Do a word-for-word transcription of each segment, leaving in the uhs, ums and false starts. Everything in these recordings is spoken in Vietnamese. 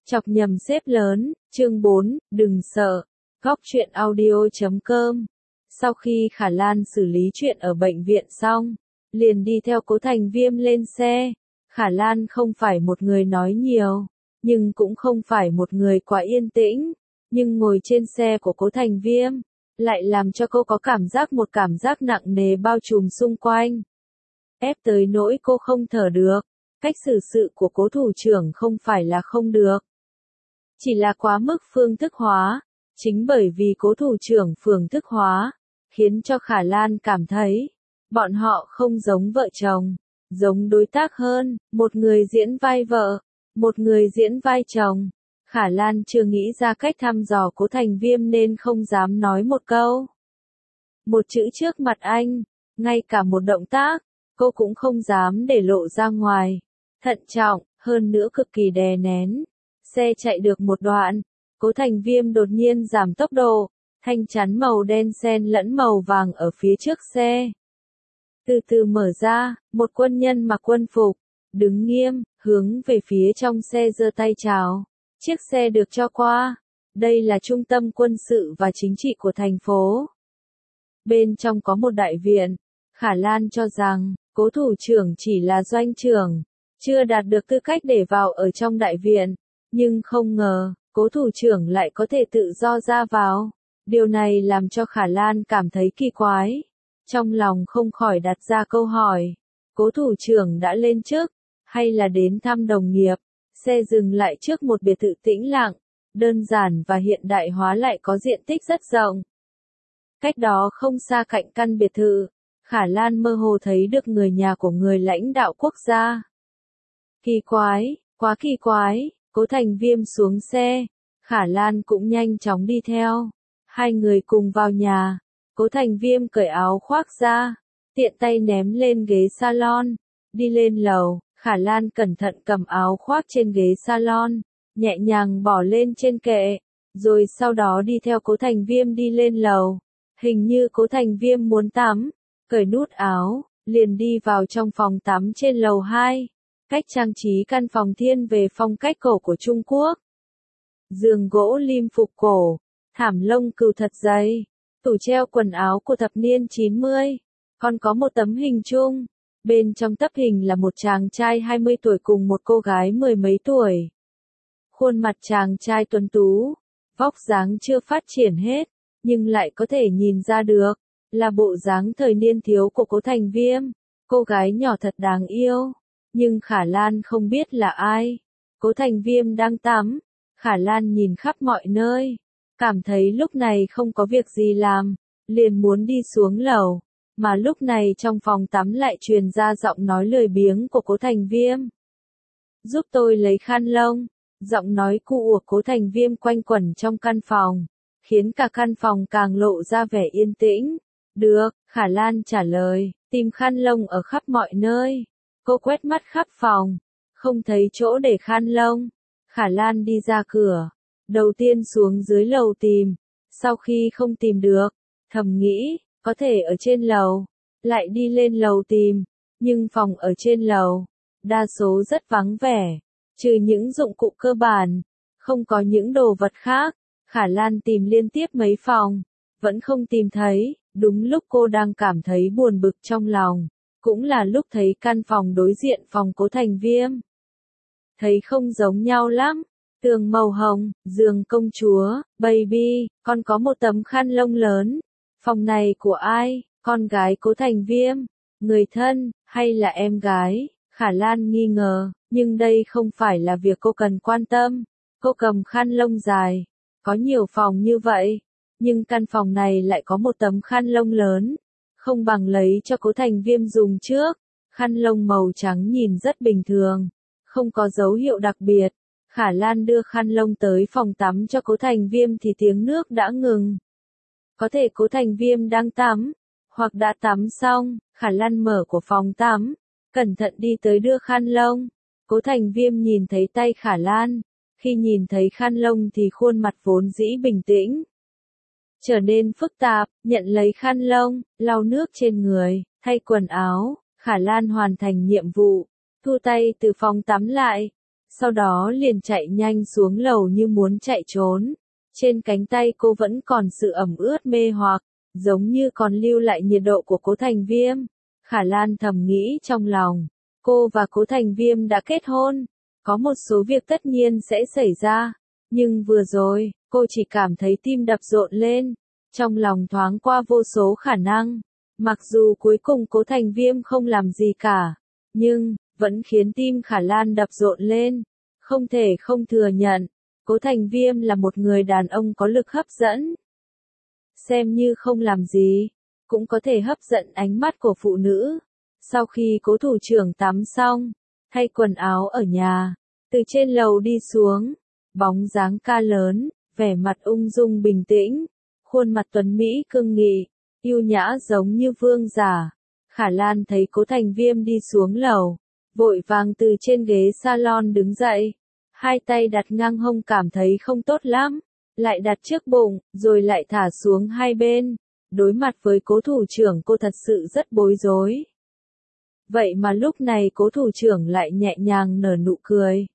Chọc nhầm xếp lớn, chương bốn, đừng sợ. Góc truyện audio chấm com. Sau khi Khả Lan xử lý chuyện ở bệnh viện xong, liền đi theo Cố Thành Viêm lên xe. Khả Lan không phải một người nói nhiều, nhưng cũng không phải một người quá yên tĩnh, nhưng ngồi trên xe của Cố Thành Viêm, lại làm cho cô có cảm giác một cảm giác nặng nề bao trùm xung quanh. Ép tới nỗi cô không thở được, cách xử sự của Cố thủ trưởng không phải là không được. Chỉ là quá mức phương thức hóa, chính bởi vì Cố thủ trưởng phương thức hóa, khiến cho Khả Lan cảm thấy, bọn họ không giống vợ chồng, giống đối tác hơn, một người diễn vai vợ, một người diễn vai chồng. Khả Lan chưa nghĩ ra cách thăm dò Cố Thành Viêm nên không dám nói một câu. Một chữ trước mặt anh, ngay cả một động tác, cô cũng không dám để lộ ra ngoài. Thận trọng, hơn nữa cực kỳ đè nén. Xe chạy được một đoạn, Cố Thành Viêm đột nhiên giảm tốc độ, thanh chắn màu đen xen lẫn màu vàng ở phía trước xe. Từ từ mở ra, một quân nhân mặc quân phục, đứng nghiêm, hướng về phía trong xe giơ tay chào. Chiếc xe được cho qua. Đây là trung tâm quân sự và chính trị của thành phố. Bên trong có một đại viện. Khả Lan cho rằng, Cố thủ trưởng chỉ là doanh trưởng, chưa đạt được tư cách để vào ở trong đại viện. Nhưng không ngờ, Cố thủ trưởng lại có thể tự do ra vào. Điều này làm cho Khả Lan cảm thấy kỳ quái. Trong lòng không khỏi đặt ra câu hỏi. Cố thủ trưởng đã lên chức, hay là đến thăm đồng nghiệp? Xe dừng lại trước một biệt thự tĩnh lặng, đơn giản và hiện đại hóa lại có diện tích rất rộng. Cách đó không xa cạnh căn biệt thự, Khả Lan mơ hồ thấy được người nhà của người lãnh đạo quốc gia. Kỳ quái, quá kỳ quái. Cố Thành Viêm xuống xe, Khả Lan cũng nhanh chóng đi theo. Hai người cùng vào nhà, Cố Thành Viêm cởi áo khoác ra, tiện tay ném lên ghế salon, đi lên lầu. Khả Lan cẩn thận cầm áo khoác trên ghế salon, nhẹ nhàng bỏ lên trên kệ, rồi sau đó đi theo Cố Thành Viêm đi lên lầu. Hình như Cố Thành Viêm muốn tắm, cởi nút áo, liền đi vào trong phòng tắm trên lầu hai. Cách trang trí căn phòng thiên về phong cách cổ của Trung Quốc. Giường gỗ lim phục cổ, thảm lông cừu thật dày, tủ treo quần áo của thập niên chín mươi, còn có một tấm hình chung. Bên trong tấm hình là một chàng trai hai mươi tuổi cùng một cô gái mười mấy tuổi. Khuôn mặt chàng trai tuấn tú, vóc dáng chưa phát triển hết, nhưng lại có thể nhìn ra được, là bộ dáng thời niên thiếu của Cố Thành Viêm. Cô gái nhỏ thật đáng yêu. Nhưng Khả Lan không biết là ai. Cố Thành Viêm đang tắm. Khả Lan nhìn khắp mọi nơi, cảm thấy lúc này không có việc gì làm, liền muốn đi xuống lầu. Mà lúc này trong phòng tắm lại truyền ra giọng nói lười biếng của Cố Thành Viêm. Giúp tôi lấy khăn lông. Giọng nói cu của Cố Thành Viêm quanh quẩn trong căn phòng, khiến cả căn phòng càng lộ ra vẻ yên tĩnh. Được, Khả Lan trả lời, tìm khăn lông ở khắp mọi nơi. Cô quét mắt khắp phòng, không thấy chỗ để khăn lông. Khả Lan đi ra cửa, đầu tiên xuống dưới lầu tìm. Sau khi không tìm được, thầm nghĩ, có thể ở trên lầu, lại đi lên lầu tìm. Nhưng phòng ở trên lầu, đa số rất vắng vẻ, trừ những dụng cụ cơ bản, không có những đồ vật khác. Khả Lan tìm liên tiếp mấy phòng, vẫn không tìm thấy. Đúng lúc cô đang cảm thấy buồn bực trong lòng, cũng là lúc thấy căn phòng đối diện phòng Cố Thành Viêm. Thấy không giống nhau lắm, tường màu hồng, giường công chúa, baby, còn có một tấm khăn lông lớn. Phòng này của ai? Con gái Cố Thành Viêm, người thân, hay là em gái? Khả Lan nghi ngờ, nhưng đây không phải là việc cô cần quan tâm. Cô cầm khăn lông dài, có nhiều phòng như vậy, nhưng căn phòng này lại có một tấm khăn lông lớn, không bằng lấy cho Cố Thành Viêm dùng trước. Khăn lông màu trắng nhìn rất bình thường, không có dấu hiệu đặc biệt. Khả Lan đưa khăn lông tới phòng tắm cho Cố Thành Viêm thì tiếng nước đã ngừng. Có thể Cố Thành Viêm đang tắm, hoặc đã tắm xong. Khả Lan mở của phòng tắm, cẩn thận đi tới đưa khăn lông. Cố Thành Viêm nhìn thấy tay Khả Lan, khi nhìn thấy khăn lông thì khuôn mặt vốn dĩ bình tĩnh trở nên phức tạp, nhận lấy khăn lông, lau nước trên người, thay quần áo. Khả Lan hoàn thành nhiệm vụ, thu tay từ phòng tắm lại. sau đó liền chạy nhanh xuống lầu như muốn chạy trốn. Trên cánh tay cô vẫn còn sự ẩm ướt mê hoặc, giống như còn lưu lại nhiệt độ của Cố Thành Viêm. Khả Lan thầm nghĩ trong lòng, cô và Cố Thành Viêm đã kết hôn, có một số việc tất nhiên sẽ xảy ra, nhưng vừa rồi, cô chỉ cảm thấy tim đập rộn lên, trong lòng thoáng qua vô số khả năng. Mặc dù cuối cùng Cố Thành Viêm không làm gì cả, nhưng vẫn khiến tim Khả Lan đập rộn lên. Không thể không thừa nhận, Cố Thành Viêm là một người đàn ông có lực hấp dẫn. Xem như không làm gì, cũng có thể hấp dẫn ánh mắt của phụ nữ. Sau khi Cố thủ trưởng tắm xong, thay quần áo ở nhà, từ trên lầu đi xuống, bóng dáng ca lớn, vẻ mặt ung dung bình tĩnh, khuôn mặt tuấn mỹ cương nghị, yêu nhã giống như vương giả. Khả Lan thấy Cố Thành Viêm đi xuống lầu, vội vàng từ trên ghế salon đứng dậy, hai tay đặt ngang hông cảm thấy không tốt lắm, lại đặt trước bụng, rồi lại thả xuống hai bên. Đối mặt với Cố thủ trưởng cô thật sự rất bối rối. Vậy mà lúc này Cố thủ trưởng lại nhẹ nhàng nở nụ cười.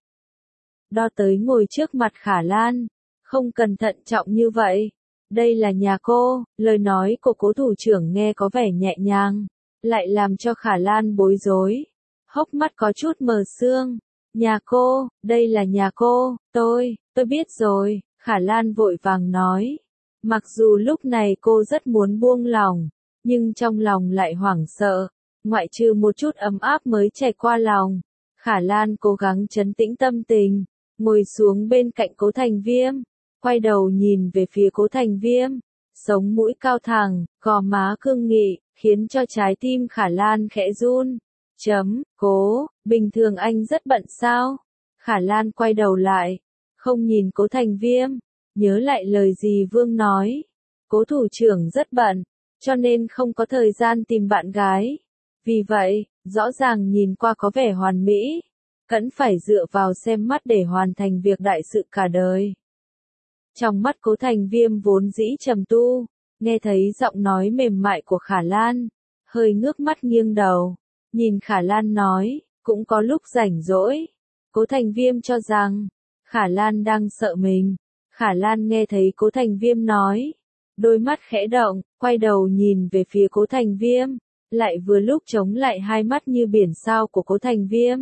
Đo tới ngồi trước mặt Khả Lan, không cần thận trọng như vậy. Đây là nhà cô, lời nói của Cố thủ trưởng nghe có vẻ nhẹ nhàng, lại làm cho Khả Lan bối rối. Hốc mắt có chút mờ sương. Nhà cô, đây là nhà cô, tôi, tôi biết rồi, Khả Lan vội vàng nói. Mặc dù lúc này cô rất muốn buông lòng, nhưng trong lòng lại hoảng sợ, ngoại trừ một chút ấm áp mới chảy qua lòng. Khả Lan cố gắng trấn tĩnh tâm tình, ngồi xuống bên cạnh Cố Thành Viêm, quay đầu nhìn về phía Cố Thành Viêm, sống mũi cao thẳng, gò má cương nghị, khiến cho trái tim Khả Lan khẽ run. Chấm, Cố, bình thường anh rất bận sao? Khả Lan quay đầu lại, không nhìn Cố Thành Viêm, nhớ lại lời gì Vương nói. Cố thủ trưởng rất bận, cho nên không có thời gian tìm bạn gái. Vì vậy, rõ ràng nhìn qua có vẻ hoàn mỹ, vẫn phải dựa vào xem mắt để hoàn thành việc đại sự cả đời. Trong mắt Cố Thành Viêm vốn dĩ trầm tu, nghe thấy giọng nói mềm mại của Khả Lan, hơi ngước mắt nghiêng đầu, nhìn Khả Lan nói, cũng có lúc rảnh rỗi. Cố Thành Viêm cho rằng, Khả Lan đang sợ mình. Khả Lan nghe thấy Cố Thành Viêm nói, đôi mắt khẽ động, quay đầu nhìn về phía Cố Thành Viêm, lại vừa lúc chống lại hai mắt như biển sao của Cố Thành Viêm.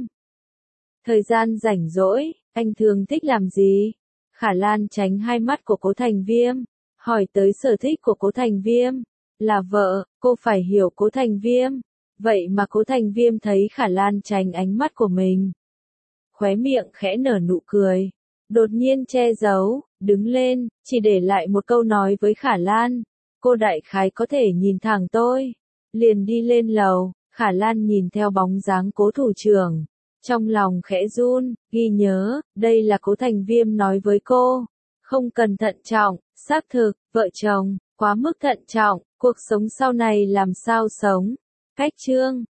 Thời gian rảnh rỗi, anh thường thích làm gì? Khả Lan tránh hai mắt của Cố Thành Viêm, hỏi tới sở thích của Cố Thành Viêm. Là vợ, cô phải hiểu Cố Thành Viêm. Vậy mà Cố Thành Viêm thấy Khả Lan tránh ánh mắt của mình, khóe miệng khẽ nở nụ cười, đột nhiên che giấu, đứng lên, chỉ để lại một câu nói với Khả Lan, cô đại khái có thể nhìn thẳng tôi. Liền đi lên lầu. Khả Lan nhìn theo bóng dáng Cố thủ trưởng, trong lòng khẽ run, ghi nhớ, đây là Cố Thành Viêm nói với cô, không cần thận trọng. Xác thực, vợ chồng, quá mức thận trọng, cuộc sống sau này làm sao sống. Cách chương